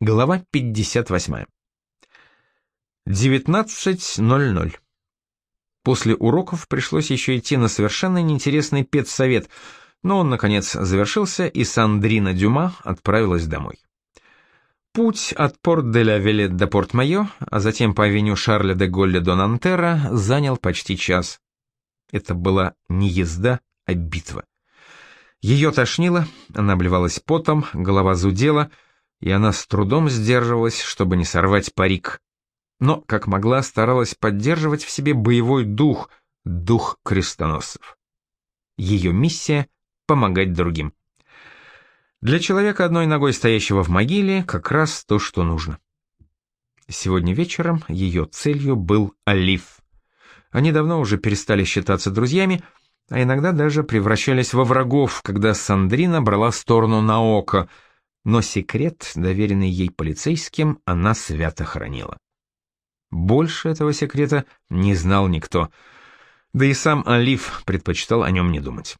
Глава 58. 19:00. После уроков пришлось еще идти на совершенно неинтересный педсовет, но он, наконец, завершился, и Сандрина Дюма отправилась домой. Путь от Порт-де-ля-Вилет до Порт-Майо, а затем по авеню Шарля де Голля до Нантера занял почти час. Это была не езда, а битва. Ее тошнило, она обливалась потом, голова зудела, и она с трудом сдерживалась, чтобы не сорвать парик. Но, как могла, старалась поддерживать в себе боевой дух, дух крестоносцев. Ее миссия — помогать другим. Для человека, одной ногой стоящего в могиле, как раз то, что нужно. Сегодня вечером ее целью был Олив. Они давно уже перестали считаться друзьями, а иногда даже превращались во врагов, когда Сандрина брала сторону Наока, но секрет, доверенный ей полицейским, она свято хранила. Больше этого секрета не знал никто, да и сам Олив предпочитал о нем не думать.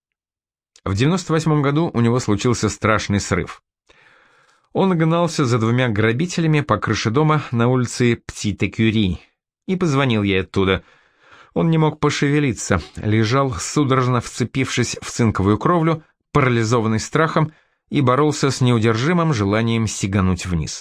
В 98 году у него случился страшный срыв. Он гнался за двумя грабителями по крыше дома на улице Птит-Экюри и позвонил ей оттуда. Он не мог пошевелиться, лежал, судорожно вцепившись в цинковую кровлю, парализованный страхом, и боролся с неудержимым желанием сигануть вниз.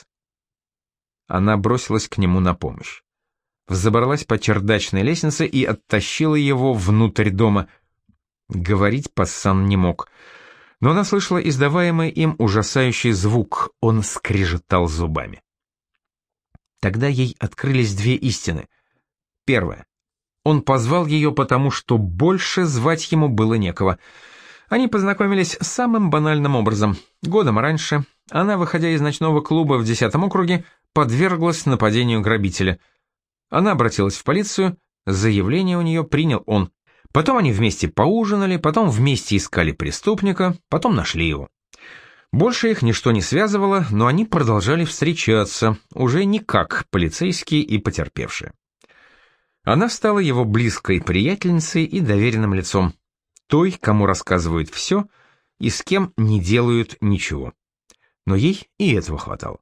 Она бросилась к нему на помощь. Взобралась по чердачной лестнице и оттащила его внутрь дома. Говорить Пассан не мог, но она слышала издаваемый им ужасающий звук, он скрежетал зубами. Тогда ей открылись две истины. Первая. Он позвал ее потому, что больше звать ему было некого. Они познакомились самым банальным образом. Годом раньше она, выходя из ночного клуба в 10-м округе, подверглась нападению грабителя. Она обратилась в полицию, заявление у нее принял он. Потом они вместе поужинали, потом вместе искали преступника, потом нашли его. Больше их ничто не связывало, но они продолжали встречаться, уже не как полицейские и потерпевшие. Она стала его близкой приятельницей и доверенным лицом, той, кому рассказывают все и с кем не делают ничего. Но ей и этого хватало.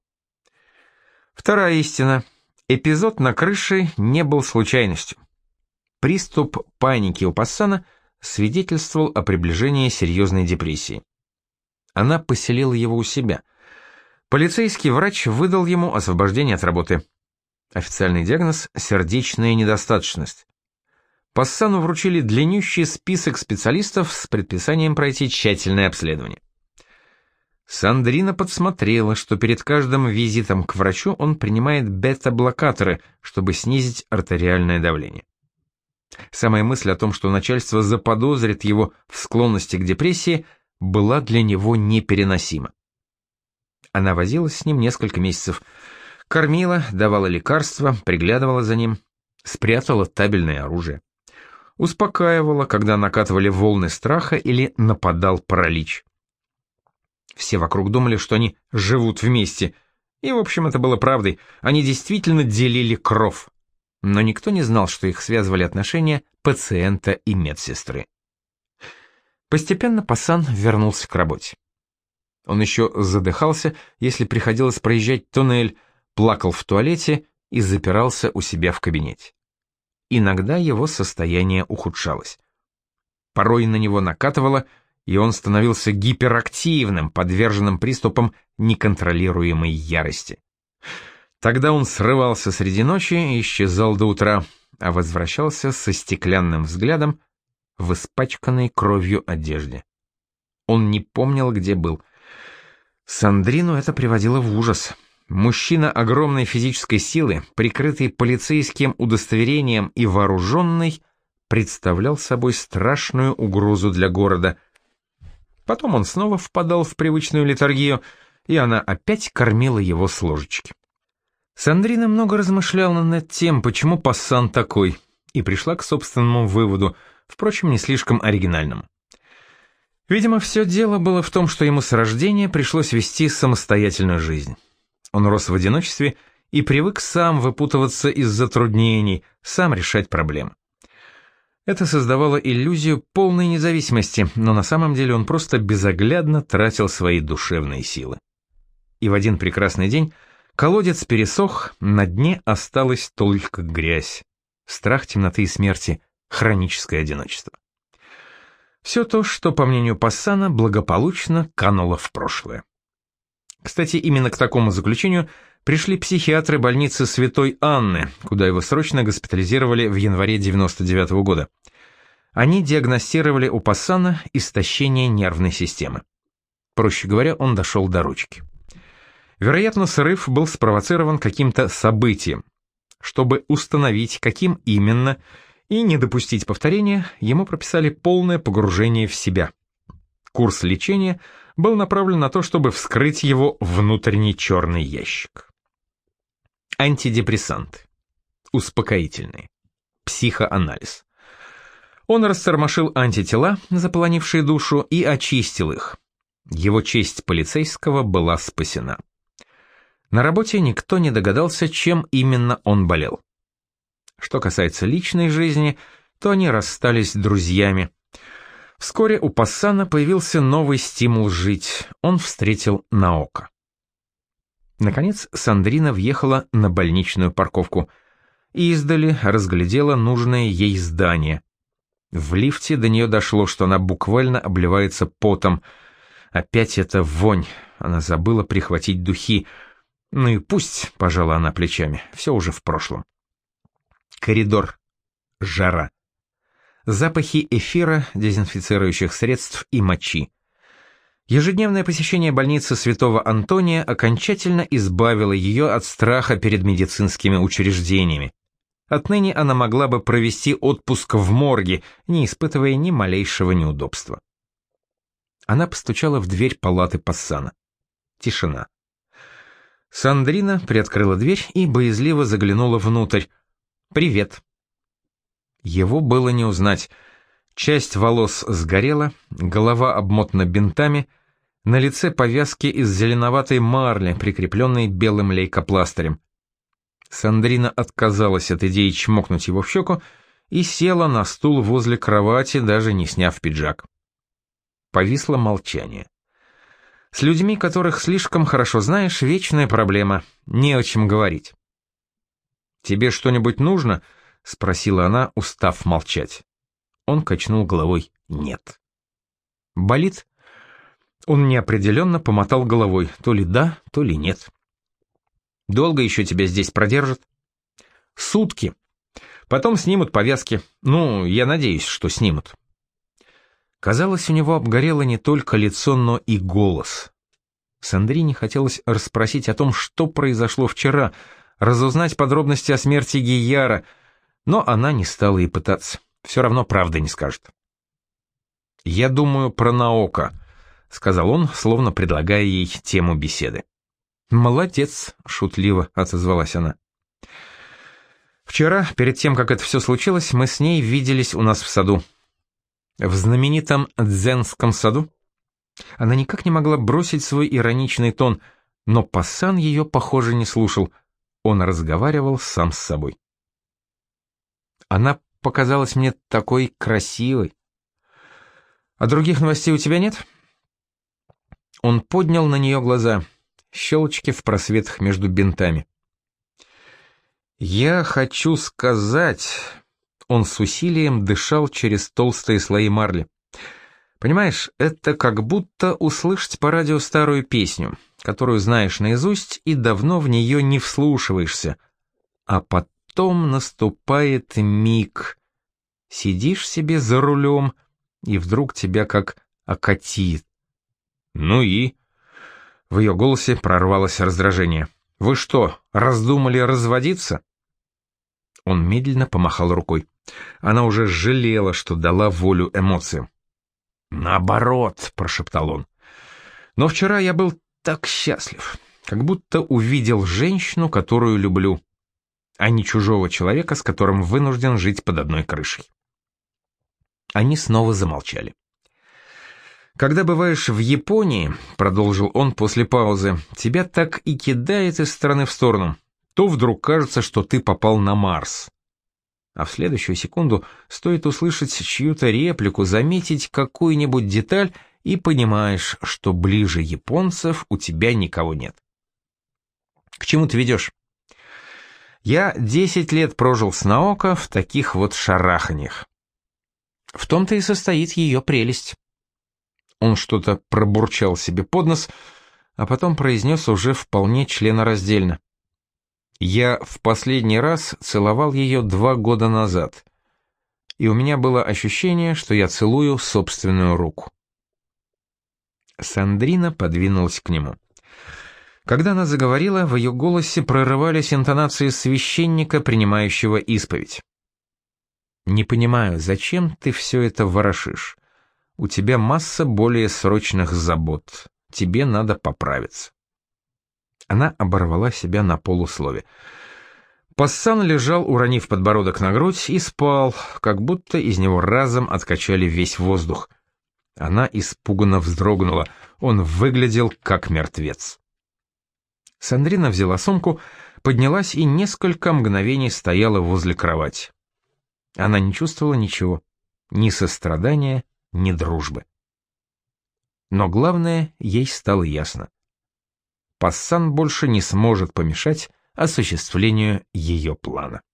Вторая истина. Эпизод на крыше не был случайностью. Приступ паники у Пассана свидетельствовал о приближении серьезной депрессии. Она поселила его у себя. Полицейский врач выдал ему освобождение от работы. Официальный диагноз – сердечная недостаточность. Пассану вручили длиннющий список специалистов с предписанием пройти тщательное обследование. Сандрина подсмотрела, что перед каждым визитом к врачу он принимает бета-блокаторы, чтобы снизить артериальное давление. Самая мысль о том, что начальство заподозрит его в склонности к депрессии, была для него непереносима. Она возилась с ним несколько месяцев, кормила, давала лекарства, приглядывала за ним, спрятала табельное оружие. Успокаивала, когда накатывали волны страха или нападал паралич. Все вокруг думали, что они живут вместе, и, в общем, это было правдой, они действительно делили кров. Но никто не знал, что их связывали отношения пациента и медсестры. Постепенно Пассан вернулся к работе. Он еще задыхался, если приходилось проезжать туннель, плакал в туалете и запирался у себя в кабинете. Иногда его состояние ухудшалось. Порой на него накатывало, и он становился гиперактивным, подверженным приступам неконтролируемой ярости. Тогда он срывался среди ночи и исчезал до утра, а возвращался со стеклянным взглядом в испачканной кровью одежде. Он не помнил, где был. Сандрину это приводило в ужас. Мужчина огромной физической силы, прикрытый полицейским удостоверением и вооруженный, представлял собой страшную угрозу для города. Потом он снова впадал в привычную летаргию, и она опять кормила его с ложечки. Сандрина много размышляла над тем, почему Пассан такой, и пришла к собственному выводу, впрочем, не слишком оригинальному. Видимо, все дело было в том, что ему с рождения пришлось вести самостоятельную жизнь. Он рос в одиночестве и привык сам выпутываться из затруднений, сам решать проблемы. Это создавало иллюзию полной независимости, но на самом деле он просто безоглядно тратил свои душевные силы. и в один прекрасный день колодец пересох, на дне осталась только грязь. Страх темноты и смерти, хроническое одиночество. Все то, что, по мнению Пассана, благополучно кануло в прошлое. Кстати, именно к такому заключению пришли психиатры больницы Святой Анны, куда его срочно госпитализировали в январе 1999 года. Они диагностировали у Пассана истощение нервной системы. Проще говоря, он дошел до ручки. Вероятно, срыв был спровоцирован каким-то событием. Чтобы установить, каким именно, и не допустить повторения, ему прописали полное погружение в себя. Курс лечения был направлен на то, чтобы вскрыть его внутренний черный ящик. Антидепрессанты. Успокоительные. Психоанализ. Он растормошил антитела, заполонившие душу, и очистил их. Его честь полицейского была спасена. На работе никто не догадался, чем именно он болел. Что касается личной жизни, то они расстались друзьями. Вскоре у Пассана появился новый стимул жить. Он встретил Наока. Наконец, Сандрина въехала на больничную парковку. Издали разглядела нужное ей здание. В лифте до нее дошло, что она буквально обливается потом. Опять эта вонь. Она забыла прихватить духи. Ну и пусть, пожала она плечами, все уже в прошлом. Коридор. Жара. Запахи эфира, дезинфицирующих средств и мочи. Ежедневное посещение больницы Святого Антония окончательно избавило ее от страха перед медицинскими учреждениями. Отныне она могла бы провести отпуск в морге, не испытывая ни малейшего неудобства. Она постучала в дверь палаты Пассана. Тишина. Сандрина приоткрыла дверь и боязливо заглянула внутрь. «Привет». Его было не узнать. Часть волос сгорела, голова обмотана бинтами, на лице повязки из зеленоватой марли, прикрепленной белым лейкопластырем. Сандрина отказалась от идеи чмокнуть его в щеку и села на стул возле кровати, даже не сняв пиджак. Повисло молчание. С людьми, которых слишком хорошо знаешь, вечная проблема, не о чем говорить. «Тебе что-нибудь нужно?» — спросила она, устав молчать. Он качнул головой «нет». «Болит?» Он неопределенно помотал головой, то ли да, то ли нет. «Долго еще тебя здесь продержат?» «Сутки. Потом снимут повязки. Ну, я надеюсь, что снимут». Казалось, у него обгорело не только лицо, но и голос. Сандрине хотелось расспросить о том, что произошло вчера, разузнать подробности о смерти Гияра, но она не стала и пытаться. Все равно правды не скажет. «Я думаю про Наока», — сказал он, словно предлагая ей тему беседы. «Молодец», — шутливо отозвалась она. «Вчера, перед тем, как это все случилось, мы с ней виделись у нас в саду». В знаменитом дзенском саду? Она никак не могла бросить свой ироничный тон, но Пассан ее, похоже, не слушал. Он разговаривал сам с собой. Она показалась мне такой красивой. А других новостей у тебя нет? Он поднял на нее глаза, щелочки в просветах между бинтами. «Я хочу сказать...» Он с усилием дышал через толстые слои марли. «Понимаешь, это как будто услышать по радио старую песню, которую знаешь наизусть и давно в нее не вслушиваешься. А потом наступает миг. Сидишь себе за рулем, и вдруг тебя как окатит». «Ну и?» В ее голосе прорвалось раздражение. «Вы что, раздумали разводиться?» Он медленно помахал рукой. Она уже жалела, что дала волю эмоциям. «Наоборот», — прошептал он. «Но вчера я был так счастлив, как будто увидел женщину, которую люблю, а не чужого человека, с которым вынужден жить под одной крышей». Они снова замолчали. «Когда бываешь в Японии, — продолжил он после паузы, — тебя так и кидает из стороны в сторону. То вдруг кажется, что ты попал на Марс. А в следующую секунду стоит услышать чью-то реплику, заметить какую-нибудь деталь, и понимаешь, что ближе японцев у тебя никого нет. чему ты ведешь?» «Я 10 лет прожил с Наоко в таких вот шараханьях. В том-то и состоит ее прелесть». Он что-то пробурчал себе под нос, а потом произнес уже вполне членораздельно: «Я в последний раз целовал ее 2 года назад, и у меня было ощущение, что я целую собственную руку». Сандрина подвинулась к нему. Когда она заговорила, в ее голосе прорывались интонации священника, принимающего исповедь. «Не понимаю, зачем ты все это ворошишь? У тебя масса более срочных забот. Тебе надо поправиться». Она оборвала себя на полуслове. Пассан лежал, уронив подбородок на грудь, и спал, как будто из него разом откачали весь воздух. Она испуганно вздрогнула. Он выглядел как мертвец. Сандрина взяла сумку, поднялась и несколько мгновений стояла возле кровати. Она не чувствовала ничего, ни сострадания, ни дружбы. Но главное, ей стало ясно: Пассан больше не сможет помешать осуществлению ее плана.